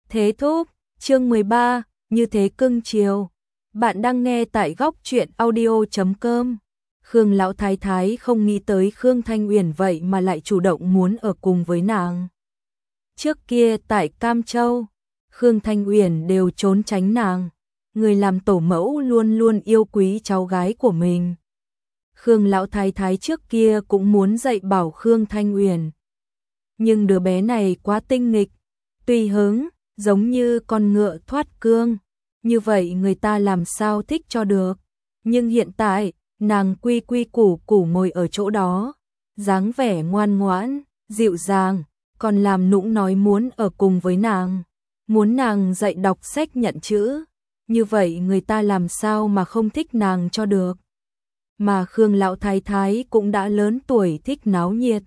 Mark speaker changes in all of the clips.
Speaker 1: Thế thúc, chương 13, như thế cưng chiều. Bạn đang nghe tại góc truyện audio.com. Khương lão thái thái không nghĩ tới Khương Thanh Uyển vậy mà lại chủ động muốn ở cùng với nàng. Trước kia tại Cam Châu, Khương Thanh Uyển đều trốn tránh nàng, người làm tổ mẫu luôn luôn yêu quý cháu gái của mình. Khương lão thái thái trước kia cũng muốn dạy bảo Khương Thanh Uyển, nhưng đứa bé này quá tinh nghịch, tùy hứng, giống như con ngựa thoát cương, như vậy người ta làm sao thích cho được. Nhưng hiện tại, nàng quy quy củ củ ngồi ở chỗ đó, dáng vẻ ngoan ngoãn, dịu dàng, còn làm nũng nói muốn ở cùng với nàng, muốn nàng dạy đọc sách nhận chữ, như vậy người ta làm sao mà không thích nàng cho được. Mà Khương lão thái thái cũng đã lớn tuổi thích náo nhiệt.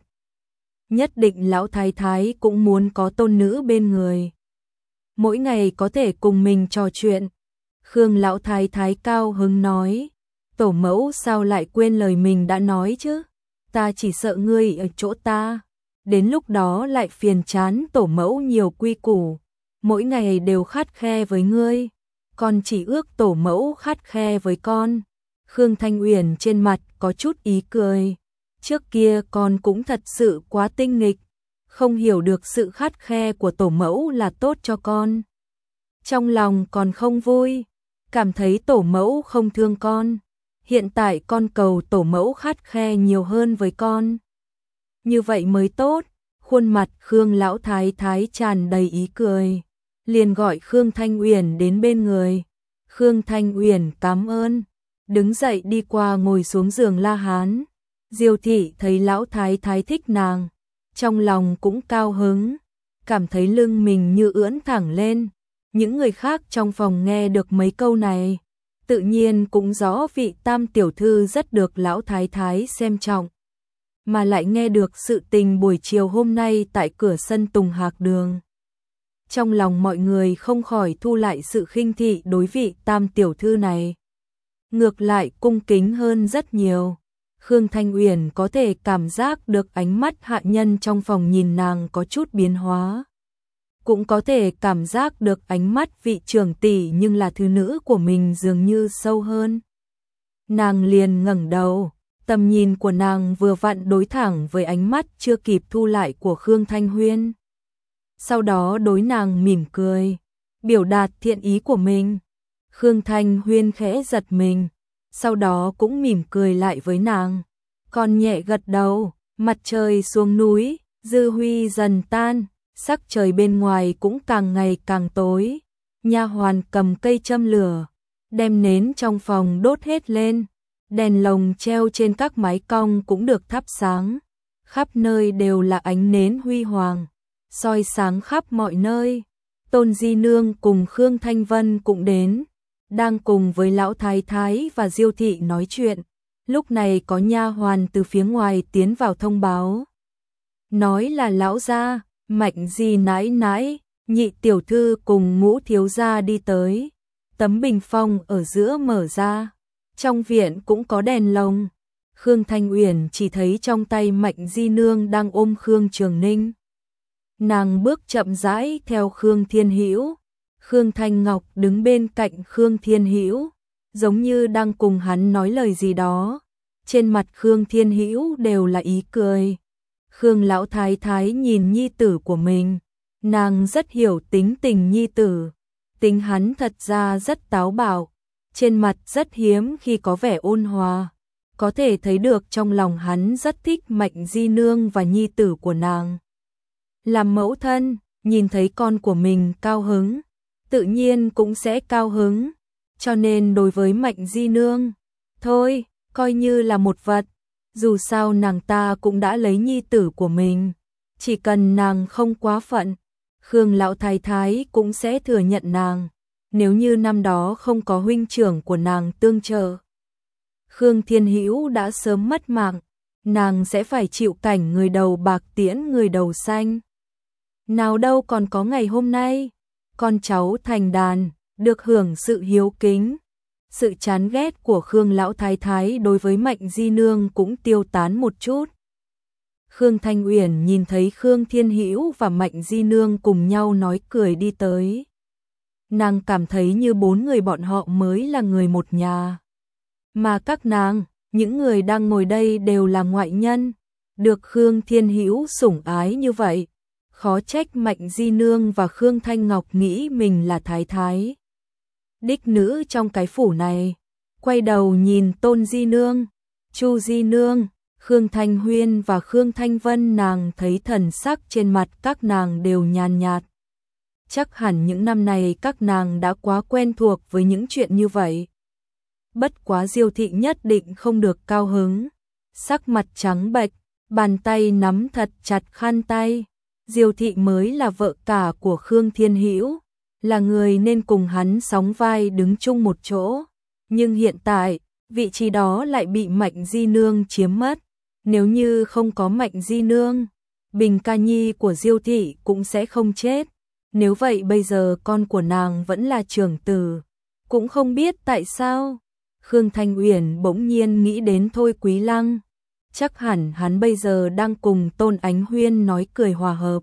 Speaker 1: Nhất định lão thái thái cũng muốn có tôn nữ bên người, mỗi ngày có thể cùng mình trò chuyện. Khương lão thái thái cao hứng nói, tổ mẫu sao lại quên lời mình đã nói chứ, ta chỉ sợ ngươi ở chỗ ta, đến lúc đó lại phiền chán tổ mẫu nhiều quy củ, mỗi ngày đều khắt khe với ngươi, con chỉ ước tổ mẫu khắt khe với con. Khương Thanh Uyển trên mặt có chút ý cười, trước kia con cũng thật sự quá tinh nghịch, không hiểu được sự khắt khe của tổ mẫu là tốt cho con. Trong lòng còn không vui, cảm thấy tổ mẫu không thương con. Hiện tại con cầu tổ mẫu khắt khe nhiều hơn với con, như vậy mới tốt. Khuôn mặt Khương lão thái thái tràn đầy ý cười, liền gọi Khương Thanh Uyển đến bên người. Khương Thanh Uyển cảm ơn, đứng dậy đi qua ngồi xuống giường La Hán. Diêu thị thấy lão thái thái thích nàng, trong lòng cũng cao hứng, cảm thấy lưng mình như ưỡn thẳng lên. Những người khác trong phòng nghe được mấy câu này, tự nhiên cũng rõ vị tam tiểu thư rất được lão thái thái xem trọng, mà lại nghe được sự tình buổi chiều hôm nay tại cửa sân Tùng Hạc Đường. Trong lòng mọi người không khỏi thu lại sự khinh thị đối vị tam tiểu thư này, ngược lại cung kính hơn rất nhiều. Khương Thanh Uyển có thể cảm giác được ánh mắt hạ nhân trong phòng nhìn nàng có chút biến hóa, cũng có thể cảm giác được ánh mắt vị trưởng tỷ nhưng là thứ nữ của mình dường như sâu hơn. Nàng liền ngẩng đầu, tầm nhìn của nàng vừa vặn đối thẳng với ánh mắt chưa kịp thu lại của Khương Thanh Huyên. Sau đó đối nàng mỉm cười, biểu đạt thiện ý của mình. Khương Thanh Huyên khẽ giật mình, sau đó cũng mỉm cười lại với nàng, còn nhẹ gật đầu. Mặt trời xuống núi, dư huy dần tan, sắc trời bên ngoài cũng càng ngày càng tối. Nha hoàn cầm cây châm lửa, đem nến trong phòng đốt hết lên, đèn lồng treo trên các mái cong cũng được thắp sáng, khắp nơi đều là ánh nến huy hoàng, soi sáng khắp mọi nơi. Tôn Di Nương cùng Khương Thanh Vân cũng đến, đang cùng với lão thái thái và Diêu thị nói chuyện. Lúc này có nha hoàn từ phía ngoài tiến vào thông báo, nói là lão gia, Mạnh Di nãi nãi, nhị tiểu thư cùng Ngũ thiếu gia đi tới. Tấm bình phong ở giữa mở ra, trong viện cũng có đèn lồng. Khương Thanh Uyển chỉ thấy trong tay Mạnh Di Nương đang ôm Khương Trường Ninh. Nàng bước chậm rãi theo Khương Thiên Hữu. Khương Thanh Ngọc đứng bên cạnh Khương Thiên Hữu, giống như đang cùng hắn nói lời gì đó. Trên mặt Khương Thiên Hữu đều là ý cười. Khương lão thái thái nhìn nhi tử của mình, nàng rất hiểu tính tình nhi tử, tính hắn thật ra rất táo bạo, trên mặt rất hiếm khi có vẻ ôn hòa, có thể thấy được trong lòng hắn rất thích Mạnh Di Nương và nhi tử của nàng. Làm mẫu thân, nhìn thấy con của mình cao hứng, tự nhiên cũng sẽ cao hứng, cho nên đối với Mạnh Di Nương, thôi, coi như là một vật. Dù sao nàng ta cũng đã lấy nhi tử của mình, chỉ cần nàng không quá phận, Khương lão thái thái cũng sẽ thừa nhận nàng. Nếu như năm đó không có huynh trưởng của nàng tương trợ, Khương Thiên Hữu đã sớm mất mạng, nàng sẽ phải chịu cảnh người đầu bạc tiễn người đầu xanh. Nào đâu còn có ngày hôm nay, con cháu thành đàn, được hưởng sự hiếu kính. Sự chán ghét của Khương lão thái thái đối với Mạnh Di Nương cũng tiêu tán một chút. Khương Thanh Uyển nhìn thấy Khương Thiên Hữu và Mạnh Di Nương cùng nhau nói cười đi tới. Nàng cảm thấy như bốn người bọn họ mới là người một nhà. Mà các nàng, những người đang ngồi đây đều là ngoại nhân, được Khương Thiên Hữu sủng ái như vậy. Khó trách Mạnh Di Nương và Khương Thanh Ngọc nghĩ mình là thái thái đích nữ trong cái phủ này. Quay đầu nhìn Tôn Di Nương, Chu Di Nương, Khương Thanh Huyên và Khương Thanh Vân, nàng thấy thần sắc trên mặt các nàng đều nhàn nhạt. Chắc hẳn những năm này các nàng đã quá quen thuộc với những chuyện như vậy. Bất quá Diêu thị nhất định không được cao hứng, sắc mặt trắng bệch, bàn tay nắm thật chặt khăn tay. Diêu thị mới là vợ cả của Khương Thiên Hữu, là người nên cùng hắn sóng vai đứng chung một chỗ. Nhưng hiện tại, vị trí đó lại bị Mạnh Di Nương chiếm mất. Nếu như không có Mạnh Di Nương, Bình Ca Nhi của Diêu thị cũng sẽ không chết. Nếu vậy bây giờ con của nàng vẫn là trưởng tử. Cũng không biết tại sao, Khương Thanh Uyển bỗng nhiên nghĩ đến Thôi Quý Lăng. Chắc hẳn hắn bây giờ đang cùng Tôn Ánh Huyên nói cười hòa hợp.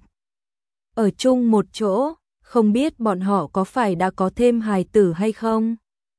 Speaker 1: Ở chung một chỗ, không biết bọn họ có phải đã có thêm hài tử hay không?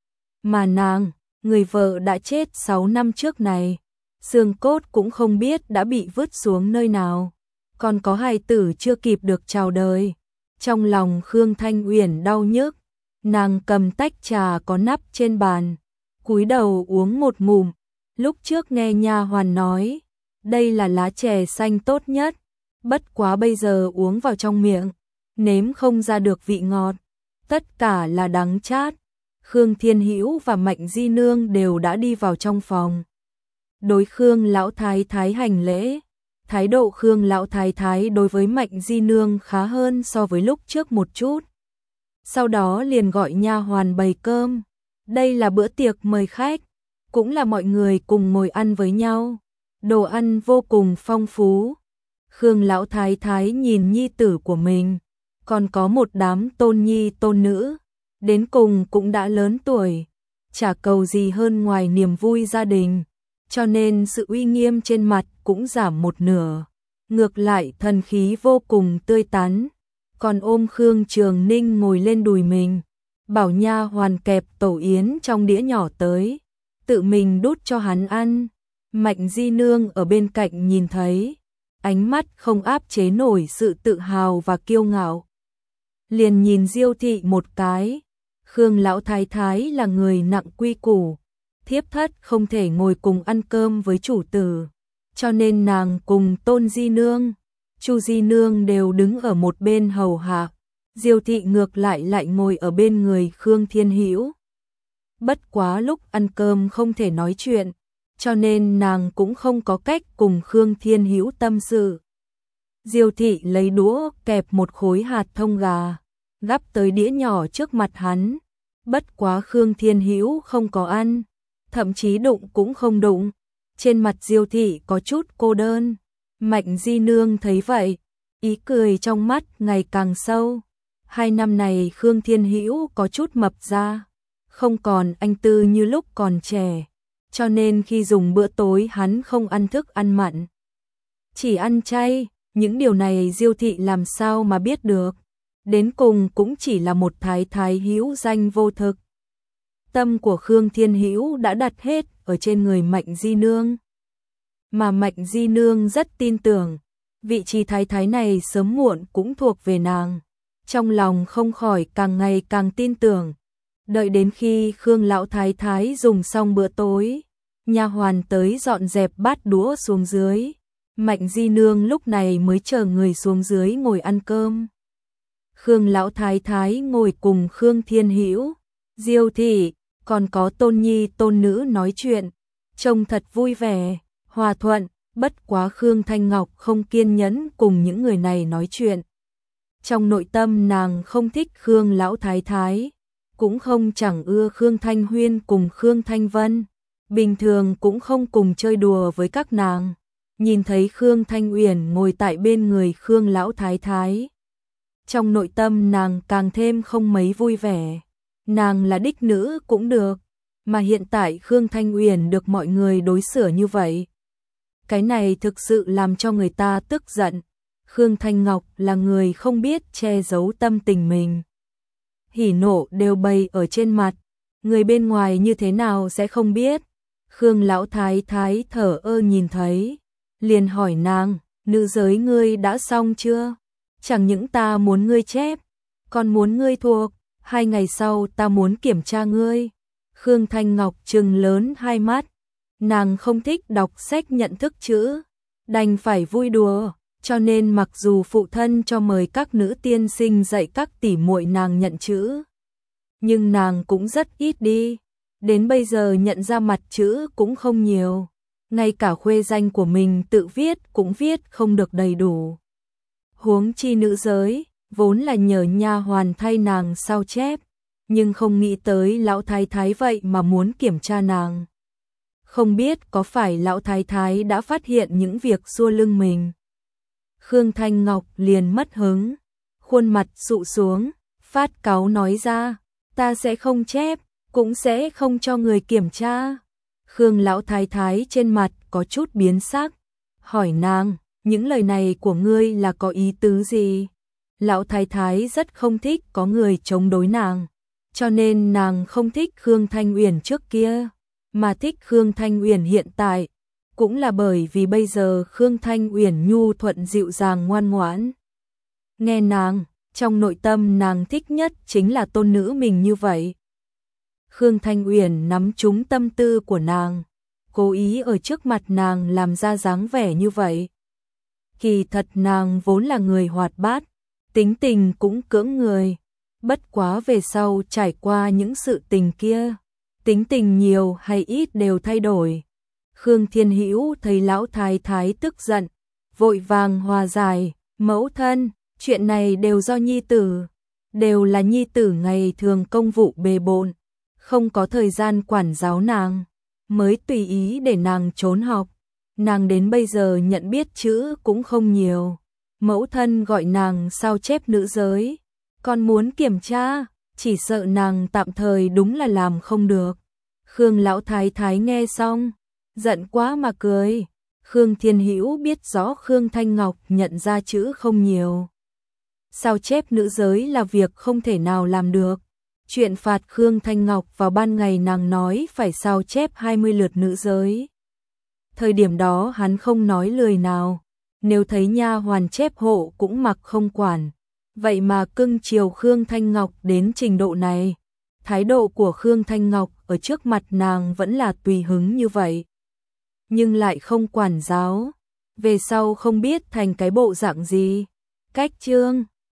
Speaker 1: Mà nàng, người vợ đã chết 6 năm trước này, xương cốt cũng không biết đã bị vứt xuống nơi nào. Còn có hài tử chưa kịp được chào đời. Trong lòng Khương Thanh Uyển đau nhức, nàng cầm tách trà có nắp trên bàn, cúi đầu uống một ngụm. Lúc trước nghe nha hoàn nói, đây là lá chè xanh tốt nhất, bất quá bây giờ uống vào trong miệng, nếm không ra được vị ngọt, tất cả là đắng chát. Khương Thiên Hữu và Mạnh Di Nương đều đã đi vào trong phòng. Đối Khương lão thái thái hành lễ, thái độ Khương lão thái thái đối với Mạnh Di Nương khá hơn so với lúc trước một chút. Sau đó liền gọi nha hoàn bày cơm, đây là bữa tiệc mời khách, cũng là mọi người cùng ngồi ăn với nhau. Đồ ăn vô cùng phong phú. Khương lão thái thái nhìn nhi tử của mình, còn có một đám tôn nhi tôn nữ, đến cùng cũng đã lớn tuổi, chả cầu gì hơn ngoài niềm vui gia đình, cho nên sự uy nghiêm trên mặt cũng giảm một nửa, ngược lại thần khí vô cùng tươi tắn. Còn ôm Khương Trường Ninh ngồi lên đùi mình, bảo nha hoàn kẹp tổ yến trong đĩa nhỏ tới, tự mình đút cho hắn ăn. Mạnh Di Nương ở bên cạnh nhìn thấy, ánh mắt không áp chế nổi sự tự hào và kiêu ngạo. Liền nhìn Diêu thị một cái, Khương lão thái thái là người nặng quy củ, thiếp thất không thể ngồi cùng ăn cơm với chủ tử, cho nên nàng cùng Tôn Di Nương, Chu Di Nương đều đứng ở một bên hầu hạ. Diêu thị ngược lại ngồi ở bên người Khương Thiên Hữu. Bất quá lúc ăn cơm không thể nói chuyện, cho nên nàng cũng không có cách cùng Khương Thiên Hữu tâm sự. Diêu thị lấy đũa kẹp một khối hạt thông gà, gắp tới đĩa nhỏ trước mặt hắn. Bất quá Khương Thiên Hữu không có ăn, thậm chí đụng cũng không đụng. Trên mặt Diêu thị có chút cô đơn. Mạnh Di Nương thấy vậy, ý cười trong mắt ngày càng sâu. 2 năm này Khương Thiên Hữu có chút mập ra, không còn anh tư như lúc còn trẻ, cho nên khi dùng bữa tối hắn không ăn thức ăn mặn, chỉ ăn chay. Những điều này Diêu thị làm sao mà biết được, đến cùng cũng chỉ là một thái thái hữu danh vô thực. Tâm của Khương Thiên Hữu đã đặt hết ở trên người Mạnh Di Nương, mà Mạnh Di Nương rất tin tưởng, vị trí thái thái này sớm muộn cũng thuộc về nàng. Trong lòng không khỏi càng ngày càng tin tưởng. Đợi đến khi Khương lão thái thái dùng xong bữa tối, nha hoàn tới dọn dẹp bát đũa xuống dưới, Mạnh Di Nương lúc này mới chờ người xuống dưới ngồi ăn cơm. Khương lão thái thái ngồi cùng Khương Thiên Hữu, Diêu thị, còn có tôn nhi tôn nữ nói chuyện, trông thật vui vẻ, hòa thuận. Bất quá Khương Thanh Ngọc không kiên nhẫn cùng những người này nói chuyện. Trong nội tâm nàng không thích Khương lão thái thái, cũng không chẳng ưa Khương Thanh Huyên cùng Khương Thanh Vân, bình thường cũng không cùng chơi đùa với các nàng. Nhìn thấy Khương Thanh Uyển ngồi tại bên người Khương lão thái thái, trong nội tâm nàng càng thêm không mấy vui vẻ. Nàng là đích nữ cũng được, mà hiện tại Khương Thanh Uyển được mọi người đối xử như vậy, Cái này thực sự làm cho người ta tức giận. Khương Thanh Ngọc là người không biết che giấu tâm tình mình. Hỉ nộ đều bày ở trên mặt, người bên ngoài như thế nào sẽ không biết. Khương lão thái thái thở ơ nhìn thấy, liền hỏi nàng, nữ giới ngươi đã xong chưa? Chẳng những ta muốn ngươi chép, còn muốn ngươi thuộc, 2 ngày sau ta muốn kiểm tra ngươi. Khương Thanh Ngọc trừng lớn hai mắt, nàng không thích đọc sách nhận thức chữ, đành phải vui đùa, cho nên mặc dù phụ thân cho mời các nữ tiên sinh dạy các tỷ muội nàng nhận chữ, nhưng nàng cũng rất ít đi, đến bây giờ nhận ra mặt chữ cũng không nhiều, ngay cả khuê danh của mình tự viết cũng viết không được đầy đủ. Huống chi nữ giới, vốn là nhờ nha hoàn thay nàng sao chép, nhưng không nghĩ tới lão thái thái vậy mà muốn kiểm tra nàng. Không biết có phải lão thái thái đã phát hiện những việc xua lưng mình. Khương Thanh Ngọc liền mất hứng, khuôn mặt sụ xuống, phát cáu nói ra, ta sẽ không chép, cũng sẽ không cho người kiểm tra. Khương lão thái thái trên mặt có chút biến sắc, hỏi nàng, những lời này của ngươi là có ý tứ gì? Lão thái thái rất không thích có người chống đối nàng, cho nên nàng không thích Khương Thanh Uyển trước kia, mà thích Khương Thanh Uyển hiện tại, cũng là bởi vì bây giờ Khương Thanh Uyển nhu thuận dịu dàng ngoan ngoãn. Nghe nàng, trong nội tâm nàng thích nhất chính là tôn nữ mình như vậy. Khương Thanh Uyển nắm trúng tâm tư của nàng, cố ý ở trước mặt nàng làm ra dáng vẻ như vậy. Kỳ thật nàng vốn là người hoạt bát, tính tình cũng cưỡng người, bất quá về sau trải qua những sự tình kia, tính tình nhiều hay ít đều thay đổi. Khương Thiên Hữu thấy lão thái thái tức giận, vội vàng hòa giải, mẫu thân, chuyện này đều do nhi tử, đều là nhi tử ngày thường công vụ bề bộn, không có thời gian quản giáo nàng, mới tùy ý để nàng trốn học. Nàng đến bây giờ nhận biết chữ cũng không nhiều. Mẫu thân gọi nàng sao chép nữ giới, còn muốn kiểm tra, chỉ sợ nàng tạm thời đúng là làm không được. Khương lão thái thái nghe xong, giận quá mà cười. Khương Thiên Hữu biết rõ Khương Thanh Ngọc nhận ra chữ không nhiều, sao chép nữ giới là việc không thể nào làm được. Chuyện phạt Khương Thanh Ngọc vào ban ngày nàng nói phải sao chép 20 lượt nữ giới. Thời điểm đó hắn không nói lời nào, nếu thấy nha hoàn chép hộ cũng mặc không quản. Vậy mà cưng chiều Khương Thanh Ngọc đến trình độ này. Thái độ của Khương Thanh Ngọc ở trước mặt nàng vẫn là tùy hứng như vậy, nhưng lại không quản giáo. Về sau không biết thành cái bộ dạng gì. Cách chương